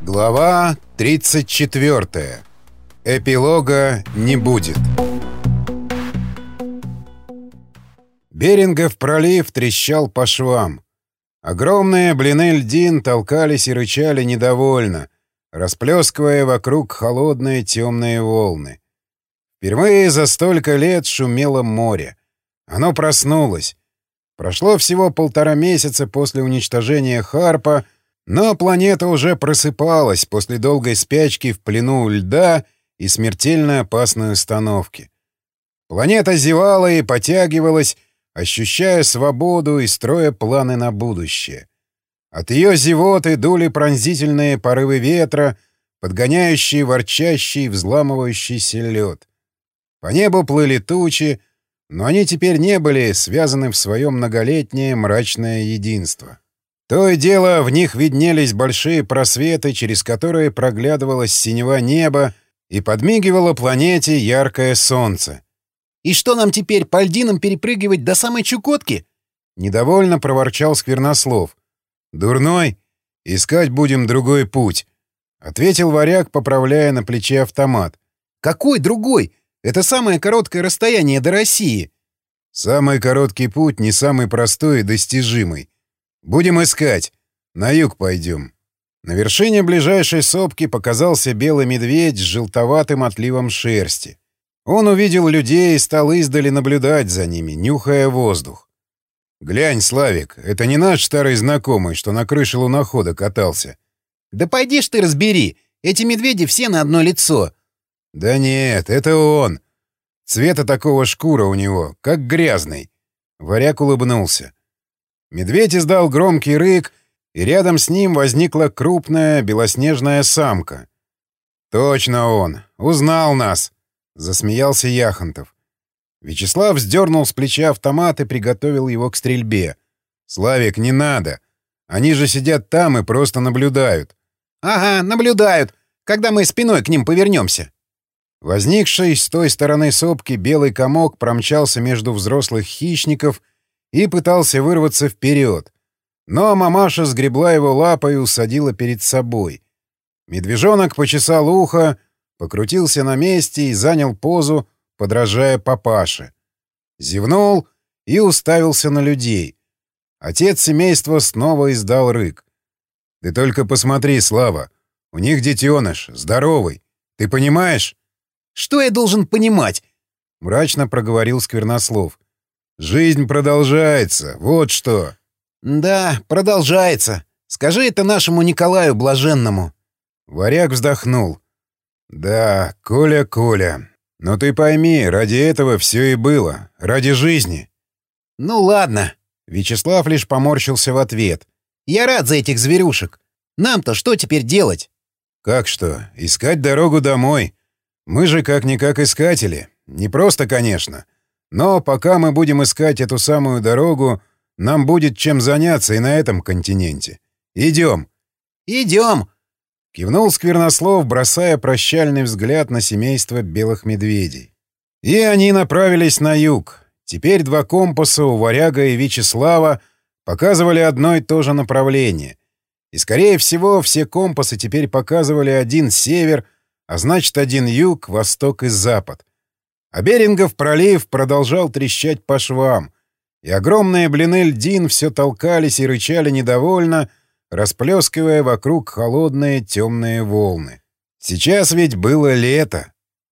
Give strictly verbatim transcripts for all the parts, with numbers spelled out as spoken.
Глава тридцать четвёртая. Эпилога не будет. Берингов пролив трещал по швам. Огромные блины льдин толкались и рычали недовольно, расплескивая вокруг холодные темные волны. Впервые за столько лет шумело море. Оно проснулось. Прошло всего полтора месяца после уничтожения Харпа, но планета уже просыпалась после долгой спячки в плену льда и смертельно опасной установки. Планета зевала и потягивалась, ощущая свободу и строя планы на будущее. От ее зевоты дули пронзительные порывы ветра, подгоняющие ворчащий, взламывающийся лед. По небу плыли тучи, но они теперь не были связаны в свое многолетнее мрачное единство. То и дело, в них виднелись большие просветы, через которые проглядывалось синева неба и подмигивало планете яркое солнце. «И что нам теперь, по льдинам перепрыгивать до самой Чукотки?» — недовольно проворчал Сквернослов. «Дурной? Искать будем другой путь», — ответил варяг, поправляя на плече автомат. «Какой другой? Это самое короткое расстояние до России». «Самый короткий путь, не самый простой и достижимый. Будем искать. На юг пойдем». На вершине ближайшей сопки показался белый медведь с желтоватым отливом шерсти. Он увидел людей и стал издали наблюдать за ними, нюхая воздух. «Глянь, Славик, это не наш старый знакомый, что на крыше лунохода катался?» «Да пойди ж ты разбери, эти медведи все на одно лицо». «Да нет, это он. Цвета такого шкура у него, как грязный». Варяг улыбнулся. Медведь издал громкий рык, и рядом с ним возникла крупная белоснежная самка. «Точно он! Узнал нас!» — засмеялся Яхонтов. Вячеслав сдернул с плеча автомат и приготовил его к стрельбе. «Славик, не надо! Они же сидят там и просто наблюдают». «Ага, наблюдают, когда мы спиной к ним повернемся». Возникший с той стороны сопки белый комок промчался между взрослых хищников и пытался вырваться вперед. Но мамаша сгребла его лапой и усадила перед собой. Медвежонок почесал ухо, покрутился на месте и занял позу, подражая папаше. Зевнул и уставился на людей. Отец семейства снова издал рык. «Ты только посмотри, Слава, у них детеныш, здоровый. Ты понимаешь?» «Что я должен понимать?» — мрачно проговорил Сквернослов. «Жизнь продолжается, вот что». «Да, продолжается. Скажи это нашему Николаю Блаженному». Варяг вздохнул. «Да, Коля, Коля. Но ты пойми, ради этого все и было. Ради жизни». «Ну ладно». Вячеслав лишь поморщился в ответ. «Я рад за этих зверюшек. Нам-то что теперь делать?» «Как что? Искать дорогу домой. Мы же как-никак искатели. Не просто, конечно. Но пока мы будем искать эту самую дорогу, нам будет чем заняться и на этом континенте. Идем». «Идем», — кивнул Сквернослов, бросая прощальный взгляд на семейство белых медведей. И они направились на юг. Теперь два компаса у Варяга и Вячеслава показывали одно и то же направление. И, скорее всего, все компасы теперь показывали один север, а значит, один юг, восток и запад. А Берингов пролив продолжал трещать по швам, и огромные блины льдин все толкались и рычали недовольно, расплескивая вокруг холодные темные волны. Сейчас ведь было лето.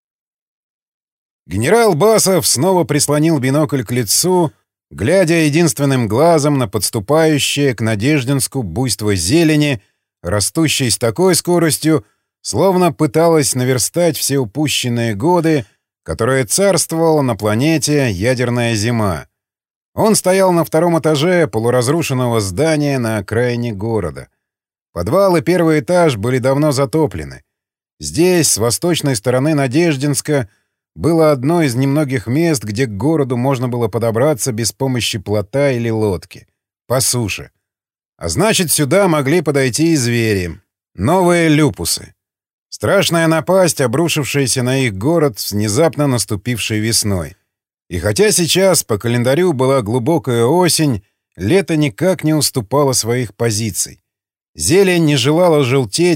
Генерал Басов снова прислонил бинокль к лицу, глядя единственным глазом на подступающее к Надеждинску буйство зелени, растущей с такой скоростью, словно пыталась наверстать все упущенные годы, которое царствовало на планете ядерная зима. Он стоял на втором этаже полуразрушенного здания на окраине города. Подвал и первый этаж были давно затоплены. Здесь, с восточной стороны Надеждинска, было одно из немногих мест, где к городу можно было подобраться без помощи плота или лодки. По суше. А значит, сюда могли подойти и звери. Новые люпусы. Страшная напасть, обрушившаяся на их город с внезапно наступившей весной. И хотя сейчас по календарю была глубокая осень, лето никак не уступало своих позиций. Зелень не желала желтеть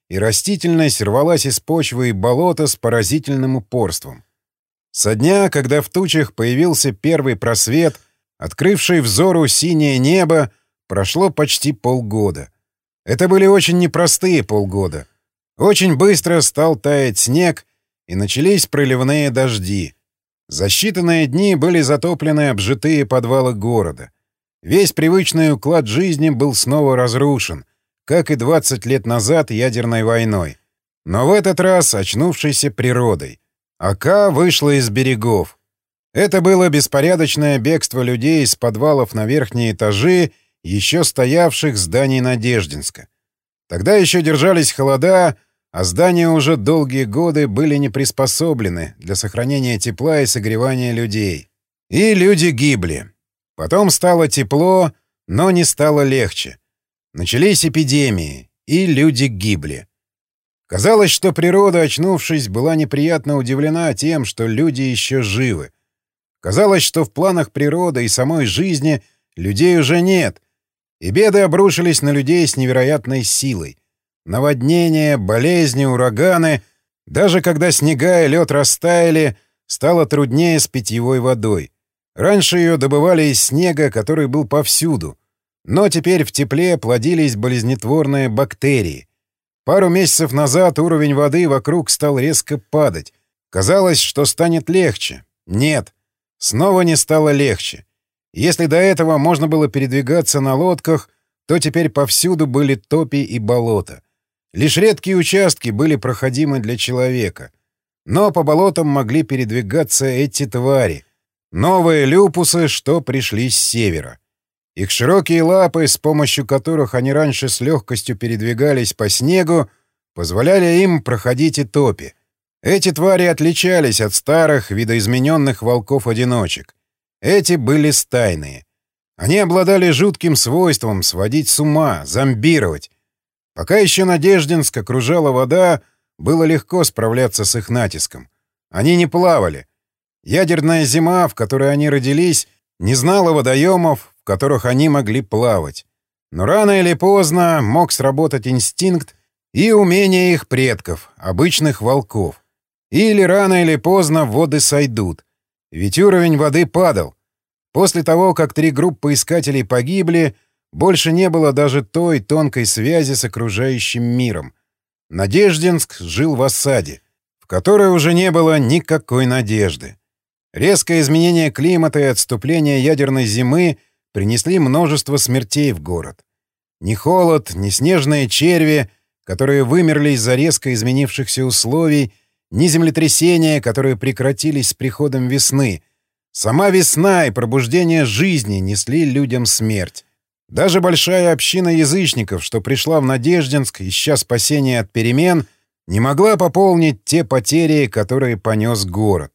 и растительность рвалась из почвы и болота с поразительным упорством. Со дня, когда в тучах появился первый просвет, открывший взору синее небо, прошло почти полгода. Это были очень непростые полгода. Очень быстро стал таять снег, и начались проливные дожди. За считанные дни были затоплены обжитые подвалы города. Весь привычный уклад жизни был снова разрушен, как и двадцать лет назад ядерной войной. Но в этот раз очнувшейся природой. Ока вышла из берегов. Это было беспорядочное бегство людей из подвалов на верхние этажи еще стоявших зданий Надеждинска. Тогда еще держались холода, а здания уже долгие годы были не приспособлены для сохранения тепла и согревания людей. И люди гибли. Потом стало тепло, но не стало легче. Начались эпидемии, и люди гибли. Казалось, что природа, очнувшись, была неприятно удивлена тем, что люди еще живы. Казалось, что в планах природы и самой жизни людей уже нет, и беды обрушились на людей с невероятной силой. Наводнения, болезни, ураганы. Даже когда снега и лед растаяли, стало труднее с питьевой водой. Раньше ее добывали из снега, который был повсюду. Но теперь в тепле плодились болезнетворные бактерии. Пару месяцев назад уровень воды вокруг стал резко падать. Казалось, что станет легче. Нет, снова не стало легче. Если до этого можно было передвигаться на лодках, то теперь повсюду были топи и болота. Лишь редкие участки были проходимы для человека. Но по болотам могли передвигаться эти твари. Новые люпусы, что пришли с севера. Их широкие лапы, с помощью которых они раньше с легкостью передвигались по снегу, позволяли им проходить и топи. Эти твари отличались от старых, видоизмененных волков-одиночек. Эти были стайные. Они обладали жутким свойством сводить с ума, зомбировать. Пока еще Надеждинск окружала вода, было легко справляться с их натиском. Они не плавали. Ядерная зима, в которой они родились, не знала водоемов, в которых они могли плавать. Но рано или поздно мог сработать инстинкт и умение их предков, обычных волков. Или рано или поздно воды сойдут. Ведь уровень воды падал. После того, как три группы искателей погибли, больше не было даже той тонкой связи с окружающим миром. Надеждинск жил в осаде, в которой уже не было никакой надежды. Резкое изменение климата и отступление ядерной зимы принесли множество смертей в город. Ни холод, ни снежные черви, которые вымерли из-за резко изменившихся условий, ни землетрясения, которые прекратились с приходом весны. Сама весна и пробуждение жизни несли людям смерть. Даже большая община язычников, что пришла в Надеждинск, ища спасения от перемен, не могла пополнить те потери, которые понес город.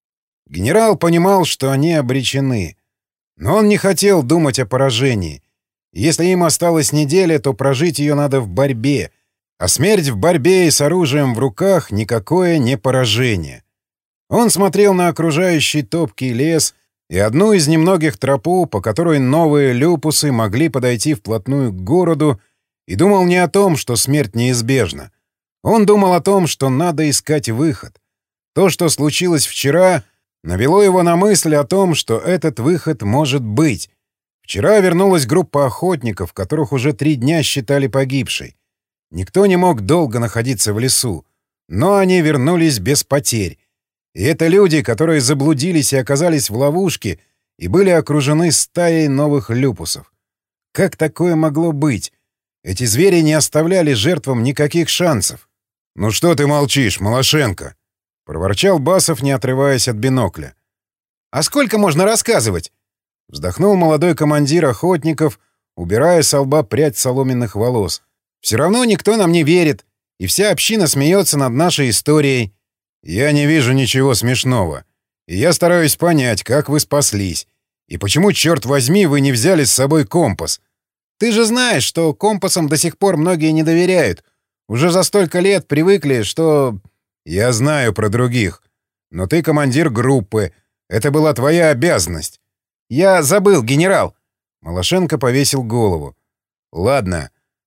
Генерал понимал, что они обречены. Но он не хотел думать о поражении. Если им осталась неделя, то прожить ее надо в борьбе. А смерть в борьбе и с оружием в руках — никакое не поражение. Он смотрел на окружающий топкий лес и одну из немногих тропу, по которой новые люпусы могли подойти вплотную к городу, и думал не о том, что смерть неизбежна. Он думал о том, что надо искать выход. То, что случилось вчера, навело его на мысль о том, что этот выход может быть. Вчера вернулась группа охотников, которых уже три дня считали погибшей. Никто не мог долго находиться в лесу, но они вернулись без потерь. И это люди, которые заблудились и оказались в ловушке и были окружены стаей новых люпусов. Как такое могло быть? Эти звери не оставляли жертвам никаких шансов. «Ну что ты молчишь, Малашенко?» — проворчал Басов, не отрываясь от бинокля. «А сколько можно рассказывать?» — вздохнул молодой командир охотников, убирая со лба прядь соломенных волос. «Все равно никто нам не верит, и вся община смеется над нашей историей». «Я не вижу ничего смешного. И я стараюсь понять, как вы спаслись. И почему, черт возьми, вы не взяли с собой компас? Ты же знаешь, что компасам до сих пор многие не доверяют. Уже за столько лет привыкли, что...» «Я знаю про других. Но ты командир группы. Это была твоя обязанность». «Я забыл, генерал». Малашенко повесил голову. «Ладно.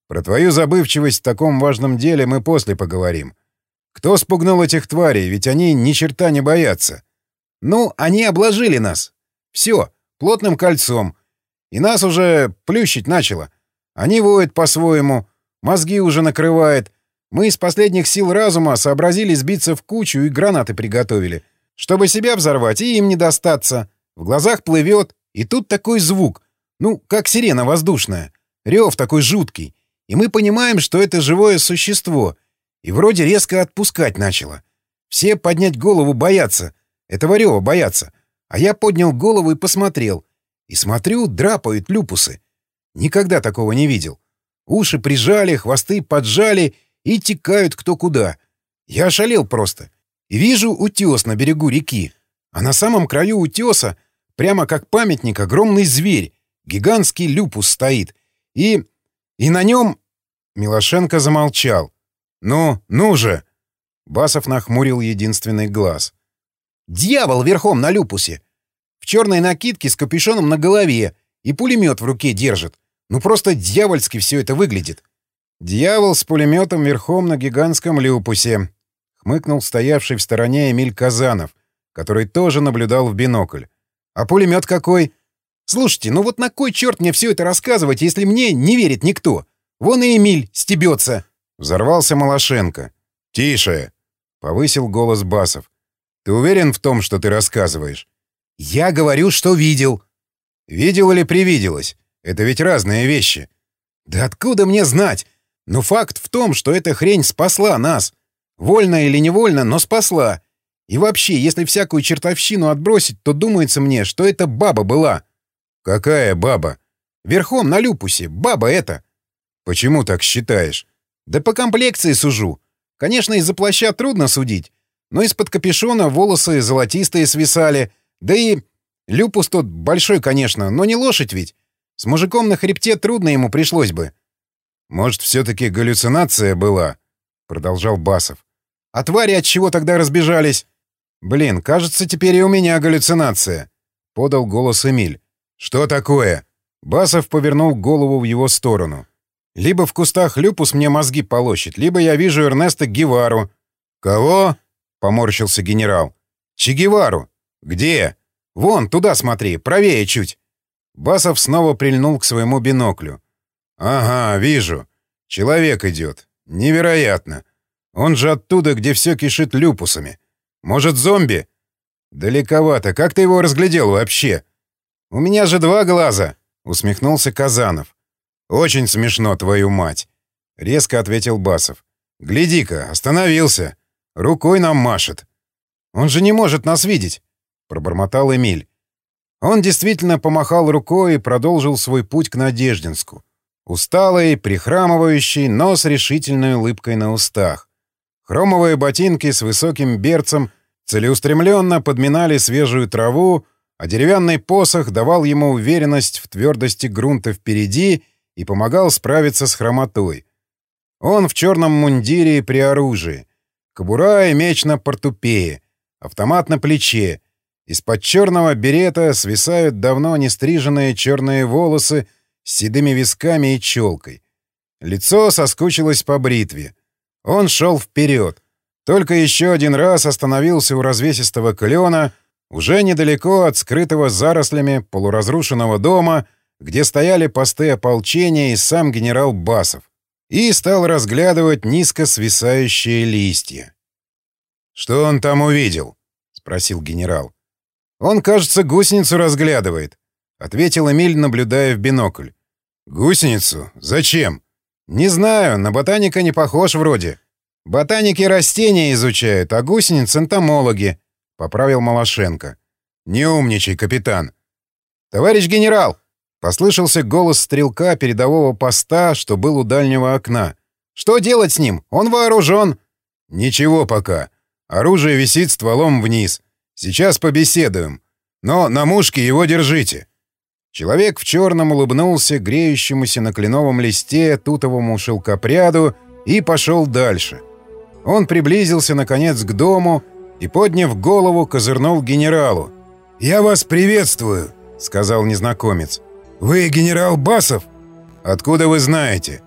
Про твою забывчивость в таком важном деле мы после поговорим. Кто спугнул этих тварей, ведь они ни черта не боятся. Ну, они обложили нас. Все, плотным кольцом. И нас уже плющить начало. Они воют по-своему, мозги уже накрывает. Мы из последних сил разума сообразили сбиться в кучу и гранаты приготовили, чтобы себя взорвать и им не достаться. В глазах плывет, и тут такой звук, ну, как сирена воздушная. Рев такой жуткий. И мы понимаем, что это живое существо. И вроде резко отпускать начало. Все поднять голову боятся. Этого рева боятся. А я поднял голову и посмотрел. И смотрю, драпают люпусы. Никогда такого не видел. Уши прижали, хвосты поджали и текают кто куда. Я ошалел просто. И вижу утес на берегу реки. А на самом краю утеса, прямо как памятник, огромный зверь. Гигантский люпус стоит. И... и на нем... Милошенко замолчал. «Ну, ну же!» Басов нахмурил единственный глаз. «Дьявол верхом на люпусе! В черной накидке с капюшоном на голове и пулемет в руке держит. Ну просто дьявольски все это выглядит». «Дьявол с пулеметом верхом на гигантском люпусе», — хмыкнул стоявший в стороне Эмиль Казанов, который тоже наблюдал в бинокль. «А пулемет какой? Слушайте, ну вот на кой черт мне все это рассказывать, если мне не верит никто? Вон и Эмиль стебется!» Взорвался Малашенко. «Тише!» — повысил голос Басов. «Ты уверен в том, что ты рассказываешь?» «Я говорю, что видел». «Видел или привиделось? Это ведь разные вещи». «Да откуда мне знать? Но факт в том, что эта хрень спасла нас. Вольно или невольно, но спасла. И вообще, если всякую чертовщину отбросить, то думается мне, что это баба была». «Какая баба?» «Верхом на люпусе. Баба эта». «Почему так считаешь?» «Да по комплекции сужу. Конечно, из-за плаща трудно судить, но из-под капюшона волосы золотистые свисали. Да и люпус тот большой, конечно, но не лошадь ведь. С мужиком на хребте трудно ему пришлось бы». «Может, все-таки галлюцинация была?» — продолжал Басов. «А твари от чего тогда разбежались?» «Блин, кажется, теперь и у меня галлюцинация», — подал голос Эмиль. «Что такое?» Басов повернул голову в его сторону. «Либо в кустах люпус мне мозги полощет, либо я вижу Эрнеста Гевару». «Кого?» — поморщился генерал. «Че Гевару». «Где?» «Вон, туда смотри, правее чуть». Басов снова прильнул к своему биноклю. «Ага, вижу. Человек идет. Невероятно. Он же оттуда, где все кишит люпусами. Может, зомби?» «Далековато. Как ты его разглядел вообще?» «У меня же два глаза», — усмехнулся Казанов. «Очень смешно, твою мать», — резко ответил Басов. «Гляди-ка, остановился. Рукой нам машет». «Он же не может нас видеть», — пробормотал Эмиль. Он действительно помахал рукой и продолжил свой путь к Надеждинску. Усталый, прихрамывающий, но с решительной улыбкой на устах. Хромовые ботинки с высоким берцем целеустремленно подминали свежую траву, а деревянный посох давал ему уверенность в твердости грунта впереди и помогал справиться с хромотой. Он в черном мундире и при оружии. Кобура и меч на портупее, автомат на плече. Из-под черного берета свисают давно не стриженные черные волосы с седыми висками и челкой. Лицо соскучилось по бритве. Он шел вперед. Только еще один раз остановился у развесистого клена, уже недалеко от скрытого зарослями полуразрушенного дома, где стояли посты ополчения и сам генерал Басов, и стал разглядывать низко свисающие листья. «Что он там увидел?» — спросил генерал. «Он, кажется, гусеницу разглядывает», — ответил Эмиль, наблюдая в бинокль. «Гусеницу? Зачем?» «Не знаю, на ботаника не похож вроде. Ботаники растения изучают, а гусениц — энтомологи», — поправил Малашенко. «Не умничай, капитан». «Товарищ генерал!» — послышался голос стрелка передового поста, что был у дальнего окна. «Что делать с ним? Он вооружен!» «Ничего пока. Оружие висит стволом вниз. Сейчас побеседуем. Но на мушке его держите». Человек в черном улыбнулся греющемуся на кленовом листе тутовому шелкопряду и пошел дальше. Он приблизился, наконец, к дому и, подняв голову, козырнул генералу. «Я вас приветствую», — сказал незнакомец. «Вы генерал Басов?» «Откуда вы знаете?»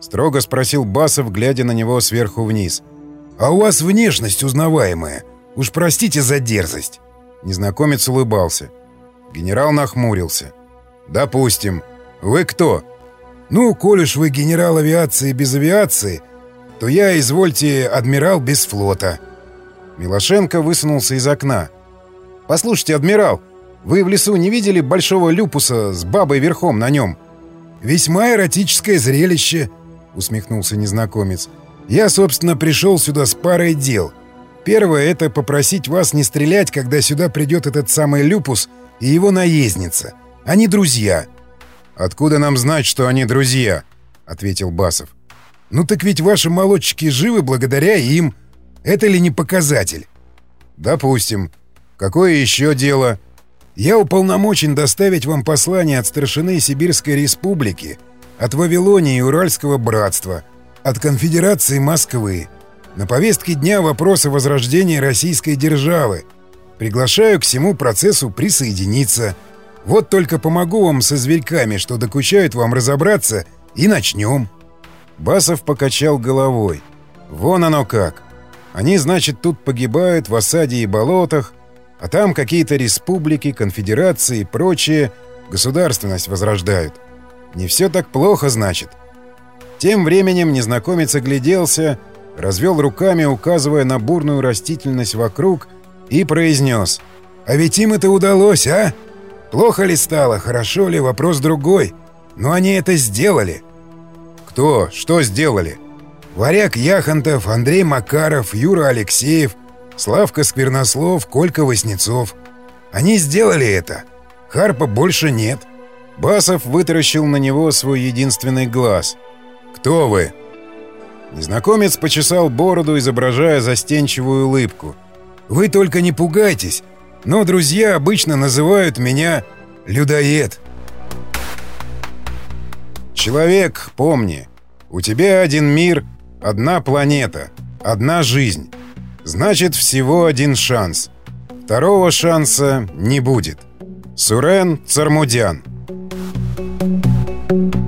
строго спросил Басов, глядя на него сверху вниз. «А у вас внешность узнаваемая. Уж простите за дерзость». Незнакомец улыбался. Генерал нахмурился. «Допустим. Вы кто?» «Ну, коль уж вы генерал авиации без авиации, то я, извольте, адмирал без флота». Милошенко высунулся из окна. «Послушайте, адмирал, вы в лесу не видели большого люпуса с бабой верхом на нем?» «Весьма эротическое зрелище», — усмехнулся незнакомец. «Я, собственно, пришел сюда с парой дел. Первое — это попросить вас не стрелять, когда сюда придет этот самый люпус и его наездница. Они друзья». «Откуда нам знать, что они друзья?» — ответил Басов. «Ну так ведь ваши молодчики живы благодаря им. Это ли не показатель?» «Допустим. Какое еще дело?» «Я уполномочен доставить вам послание от старшины Сибирской Республики, от Вавилонии и Уральского братства, от Конфедерации Москвы. На повестке дня вопросы возрождения российской державы. Приглашаю к всему процессу присоединиться. Вот только помогу вам со зверьками, что докучают вам разобраться, и начнем». Басов покачал головой. «Вон оно как. Они, значит, тут погибают в осаде и болотах, а там какие-то республики, конфедерации и прочее государственность возрождают. Не все так плохо, значит». Тем временем незнакомец огляделся, развел руками, указывая на бурную растительность вокруг, и произнес: «А ведь им это удалось, а? Плохо ли стало, хорошо ли, вопрос другой. Но они это сделали». «Кто? Что сделали?» «Варяг Яхонтов, Андрей Макаров, Юра Алексеев, Славка Сквернослов, Колька Васнецов. Они сделали это. Харпа больше нет». Басов вытаращил на него свой единственный глаз. «Кто вы?» Незнакомец почесал бороду, изображая застенчивую улыбку. «Вы только не пугайтесь, но друзья обычно называют меня людоед». «Человек, помни, у тебя один мир, одна планета, одна жизнь. Значит, всего один шанс. Второго шанса не будет. Сурен Цармудян».